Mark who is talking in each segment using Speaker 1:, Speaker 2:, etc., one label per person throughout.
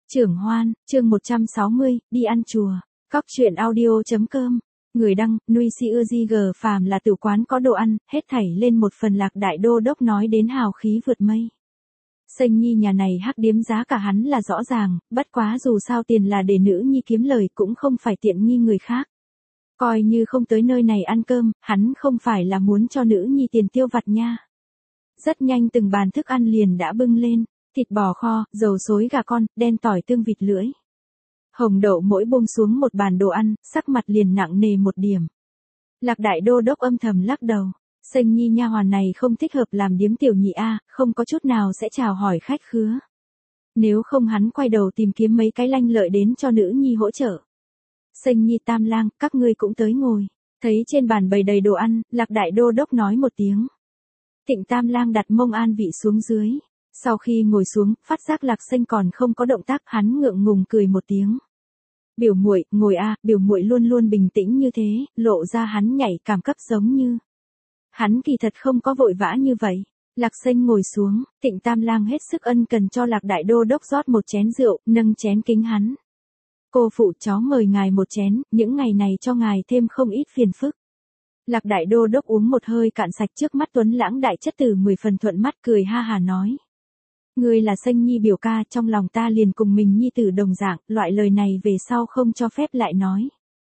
Speaker 1: Trưởng Hoan, chương 160, đi ăn chùa. Cóc truyện audio.com. Người đăng, Nuôi Siêu Di G phàm là tử quán có đồ ăn, hết thảy lên một phần Lạc Đại Đô Đốc nói đến hào khí vượt mây. Sênh nhi nhà này hắc điếm giá cả hắn là rõ ràng, bất quá dù sao tiền là để nữ nhi kiếm lời cũng không phải tiện nghi người khác. Coi như không tới nơi này ăn cơm, hắn không phải là muốn cho nữ nhi tiền tiêu vặt nha. Rất nhanh từng bàn thức ăn liền đã bưng lên. Thịt bò kho, dầu xối gà con, đen tỏi tương vịt lưỡi. Hồng đậu mỗi buông xuống một bàn đồ ăn, sắc mặt liền nặng nề một điểm. Lạc Đại Đô Đốc âm thầm lắc đầu. Sênh nhi nha hoàn này không thích hợp làm điếm tiểu nhị a, không có chút nào sẽ chào hỏi khách khứa. Nếu không hắn quay đầu tìm kiếm mấy cái lanh lợi đến cho nữ nhi hỗ trợ. Sênh nhi Tam Lang, các ngươi cũng tới ngồi. Thấy trên bàn bày đầy đồ ăn, Lạc Đại Đô Đốc nói một tiếng. Thịnh Tam Lang đặt mông an vị xuống dưới. Sau khi ngồi xuống, phát giác Lạc Sênh còn không có động tác, hắn ngượng ngùng cười một tiếng. Biểu muội, ngồi a, biểu muội luôn luôn bình tĩnh như thế, lộ ra hắn nhảy cảm cấp giống như. Hắn kỳ thật không có vội vã như vậy. Lạc Sênh ngồi xuống, Thịnh Tam Lang hết sức ân cần cho Lạc Đại Đô Đốc rót một chén rượu, nâng chén kính hắn. Cô phụ cháu mời ngài một chén, những ngày này cho ngài thêm không ít phiền phức. Lạc Đại Đô Đốc uống một hơi cạn sạch, trước mắt tuấn lãng đại chất tử 10 phần thuận mắt, cười ha hà nói. Ngươi là Sênh nhi biểu ca, trong lòng ta liền cùng mình nhi tử đồng dạng, loại lời này về sau không cho phép lại nói.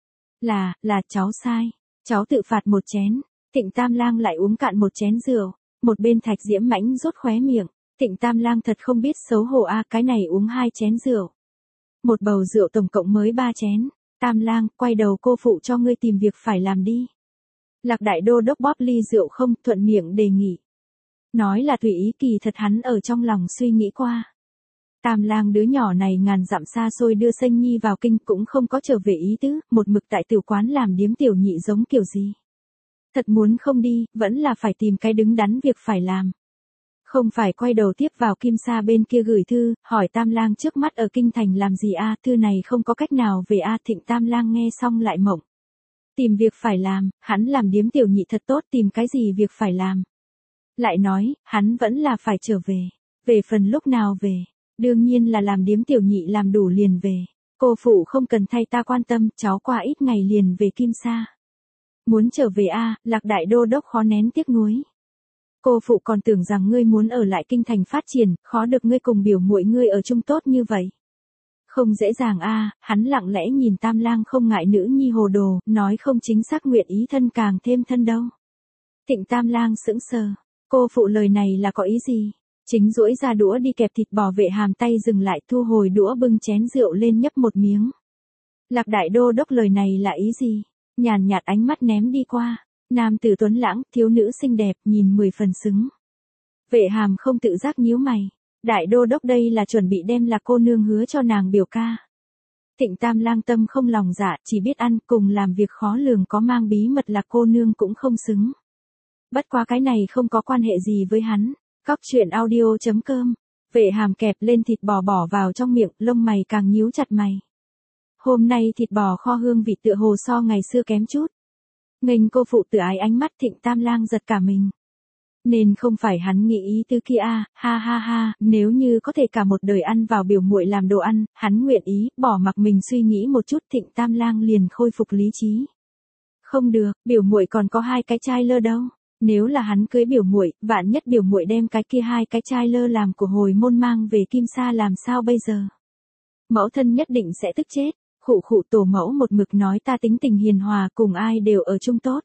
Speaker 1: Là cháu sai, cháu tự phạt một chén. Thịnh Tam Lang lại uống cạn một chén rượu, một bên Thạch Diễm Mãnh rốt khóe miệng. Thịnh Tam Lang thật không biết xấu hổ a, cái này uống 2 chén rượu. Một bầu rượu tổng cộng mới 3 chén. Tam Lang, quay đầu cô phụ cho ngươi tìm việc phải làm đi. Lạc Đại Đô Đốc bóp ly rượu không, thuận miệng đề nghị. Nói là tùy ý, kỳ thật hắn ở trong lòng suy nghĩ qua. Tam Lang đứa nhỏ này ngàn dặm xa xôi đưa Sênh nhi vào kinh cũng không có trở về ý tứ, một mực tại tiểu quán làm điếm tiểu nhị giống kiểu gì. Thật muốn không đi, vẫn là phải tìm cái đứng đắn việc phải làm. Không phải quay đầu tiếp vào Kim Sa bên kia gửi thư, hỏi Tam Lang trước mắt ở kinh thành làm gì a, thư này không có cách nào về a. Thịnh Tam Lang nghe xong lại mộng. Tìm việc phải làm, hắn làm điếm tiểu nhị thật tốt, tìm cái gì việc phải làm. Lại nói, hắn vẫn là phải trở về. Về phần lúc nào về, đương nhiên là làm điếm tiểu nhị làm đủ liền về. Cô phụ không cần thay ta quan tâm, cháu qua ít ngày liền về Kim Sa. Muốn trở về a, Lạc Đại Đô Đốc khó nén tiếc nuối. Cô phụ còn tưởng rằng ngươi muốn ở lại kinh thành phát triển, khó được ngươi cùng biểu muội ngươi ở chung tốt như vậy. Không dễ dàng a, hắn lặng lẽ nhìn Tam Lang không ngại nữ nhi hồ đồ, nói không chính xác nguyện ý thân càng thêm thân đâu. Thịnh Tam Lang sững sờ. Cô phụ lời này là có ý gì? Chính duỗi ra đũa đi kẹp thịt bò, Vệ Hàm tay dừng lại, thu hồi đũa bưng chén rượu lên nhấp một miếng. Lạc Đại Đô Đốc lời này là ý gì? Nhàn nhạt ánh mắt ném đi qua. Nam tử tuấn lãng, thiếu nữ xinh đẹp, nhìn 10 phần xứng. Vệ Hàm không tự giác nhíu mày. Đại Đô Đốc đây là chuẩn bị đem Lạc cô nương hứa cho nàng biểu ca. Thịnh Tam Lang tâm không lòng dạ, chỉ biết ăn, cùng làm việc khó lường, có mang bí mật Lạc cô nương cũng không xứng. Bất quá cái này không có quan hệ gì với hắn. Cóc truyện audio.com. Vệ Hàm kẹp lên thịt bò bỏ vào trong miệng, lông mày càng nhíu chặt mày. Hôm nay thịt bò kho hương vị tựa hồ so ngày xưa kém chút. Nghênh cô phụ tự ái, ánh mắt Thịnh Tam Lang giật cả mình. Nên không phải hắn nghĩ ý tư kia a, ha ha ha, nếu như có thể cả một đời ăn vào biểu muội làm đồ ăn, hắn nguyện ý, bỏ mặc mình suy nghĩ một chút. Thịnh Tam Lang liền khôi phục lý trí. Không được, biểu muội còn có 2 cái trai lơ đâu. Nếu là hắn cưới biểu muội, vạn nhất biểu muội đem cái kia 2 cái trai lơ làm của hồi môn mang về Kim Sa làm sao bây giờ? Mẫu thân nhất định sẽ tức chết. Khụ khụ, tổ mẫu một mực nói ta tính tình hiền hòa, cùng ai đều ở chung tốt.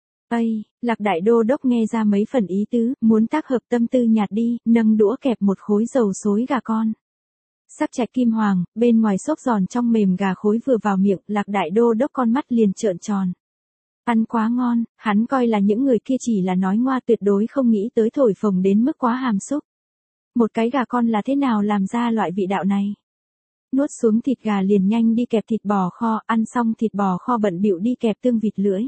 Speaker 1: Ây, Lạc Đại Đô Đốc nghe ra mấy phần ý tứ, muốn tác hợp tâm tư nhạt đi, nâng đũa kẹp một khối dầu xối gà con. Sắc trạch kim hoàng, bên ngoài xốp giòn trong mềm gà khối vừa vào miệng, Lạc Đại Đô Đốc con mắt liền trợn tròn. Ăn quá ngon, hắn coi là những người kia chỉ là nói ngoa, tuyệt đối không nghĩ tới thổi phồng đến mức quá hàm xúc. Một cái gà con là thế nào làm ra loại vị đạo này? Nuốt xuống thịt gà liền nhanh đi kẹp thịt bò kho, ăn xong thịt bò kho bận bịu đi kẹp tương vịt lưỡi.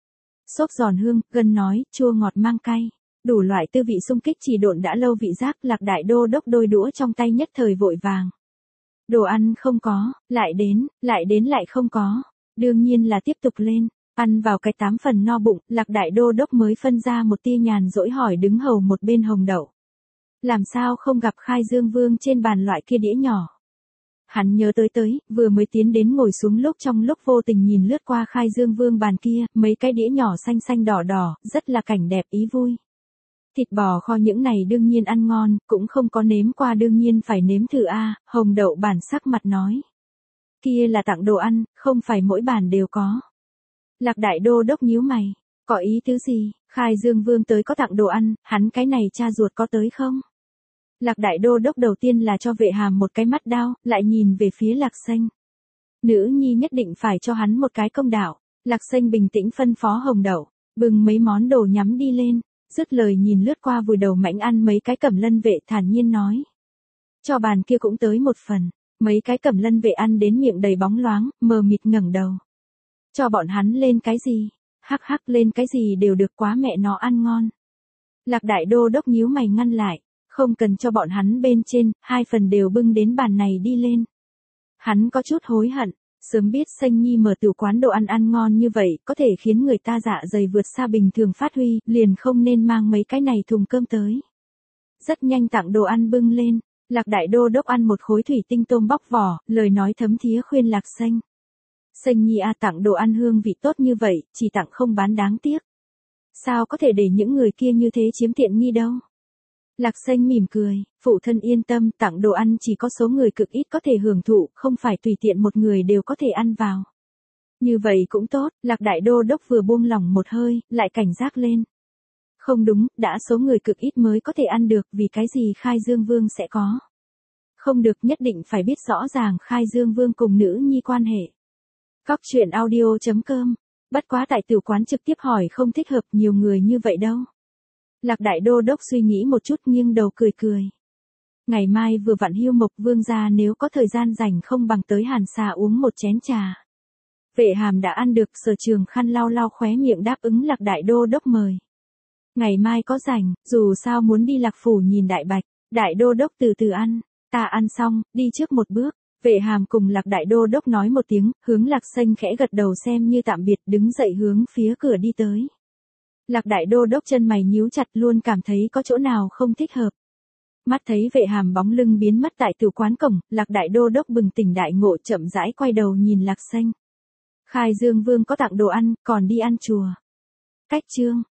Speaker 1: Xốp giòn hương, gân nói, chua ngọt mang cay, đủ loại tư vị xung kích chỉ độn đã lâu vị giác. Lạc Đại Đô Đốc đôi đũa trong tay nhất thời vội vàng. Đồ ăn không có, lại đến lại không có, đương nhiên là tiếp tục lên. Ăn vào cái 8 phần no bụng, Lạc Đại Đô Đốc mới phân ra một tia nhàn rỗi hỏi đứng hầu một bên Hồng Đậu. Làm sao không gặp Khai Dương Vương trên bàn loại kia đĩa nhỏ? Hắn nhớ tới, vừa mới tiến đến ngồi xuống lúc trong lúc vô tình nhìn lướt qua Khai Dương Vương bàn kia, mấy cái đĩa nhỏ xanh xanh đỏ đỏ, rất là cảnh đẹp ý vui. Thịt bò kho những này đương nhiên ăn ngon, cũng không có nếm qua đương nhiên phải nếm thử a. Hồng Đậu bản sắc mặt nói. Kia là tặng đồ ăn, không phải mỗi bàn đều có. Lạc Đại Đô đốc nhíu mày, có ý tứ gì? Khai Dương Vương tới có tặng đồ ăn, hắn cái này cha ruột có tới không? Lạc Đại Đô đốc đầu tiên là cho Vệ Hàm một cái mắt đao, lại nhìn về phía Lạc Xanh. Nữ nhi nhất định phải cho hắn một cái công đạo. Lạc Xanh bình tĩnh phân phó Hồng Đậu, bưng mấy món đồ nhắm đi lên, dứt lời nhìn lướt qua vùi đầu mãnh ăn mấy cái Cẩm Lân vệ thản nhiên nói. Cho bàn kia cũng tới một phần, mấy cái Cẩm Lân vệ ăn đến miệng đầy bóng loáng, mờ mịt ngẩng đầu. Cho bọn hắn lên cái gì? Hắc hắc lên cái gì đều được quá mẹ nó ăn ngon. Lạc Đại Đô đốc nhíu mày ngăn lại, không cần cho bọn hắn bên trên, 2 phần đều bưng đến bàn này đi lên. Hắn có chút hối hận, sớm biết Xanh Nhi mở tiểu quán đồ ăn ăn ngon như vậy, có thể khiến người ta dạ dày vượt xa bình thường phát huy, liền không nên mang mấy cái này thùng cơm tới. Rất nhanh tặng đồ ăn bưng lên, Lạc Đại Đô đốc ăn một khối thủy tinh tôm bóc vỏ, lời nói thấm thía khuyên Lạc Xanh. Xanh Nhi tặng đồ ăn hương vị tốt như vậy, chỉ tặng không bán đáng tiếc. Sao có thể để những người kia như thế chiếm tiện nghi đâu? Lạc Xanh mỉm cười, phụ thân yên tâm, tặng đồ ăn chỉ có số người cực ít có thể hưởng thụ, không phải tùy tiện một người đều có thể ăn vào. Như vậy cũng tốt, Lạc Đại Đô đốc vừa buông lỏng một hơi, lại cảnh giác lên. Không đúng, đã số người cực ít mới có thể ăn được, vì cái gì Khai Dương Vương sẽ có. Không được, nhất định phải biết rõ ràng Khai Dương Vương cùng nữ nhi quan hệ. Góc truyện audio.com. Bất quá tại tiểu quán trực tiếp hỏi không thích hợp nhiều người như vậy đâu. Lạc Đại Đô đốc suy nghĩ một chút nghiêng đầu cười cười. Ngày mai vừa vặn Hưu Mộc Vương gia nếu có thời gian rảnh không bằng tới Hàn Xà uống một chén trà. Vệ Hàm đã ăn được, Sở Trường Khăn lau lau khóe miệng đáp ứng Lạc Đại Đô đốc mời. Ngày mai có rảnh, dù sao muốn đi Lạc Phủ nhìn Đại Bạch, Đại Đô đốc từ từ ăn, ta ăn xong, đi trước một bước. Vệ Hàm cùng Lạc Đại Đô đốc nói một tiếng, hướng Lạc Xanh khẽ gật đầu xem như tạm biệt, đứng dậy hướng phía cửa đi tới. Lạc Đại Đô đốc chân mày nhíu chặt, luôn cảm thấy có chỗ nào không thích hợp. Mắt thấy Vệ Hàm bóng lưng biến mất tại tiểu quán cổng, Lạc Đại Đô đốc bừng tỉnh đại ngộ chậm rãi quay đầu nhìn Lạc Xanh. Khai Dương Vương có tặng đồ ăn, còn đi ăn chùa. Cách chương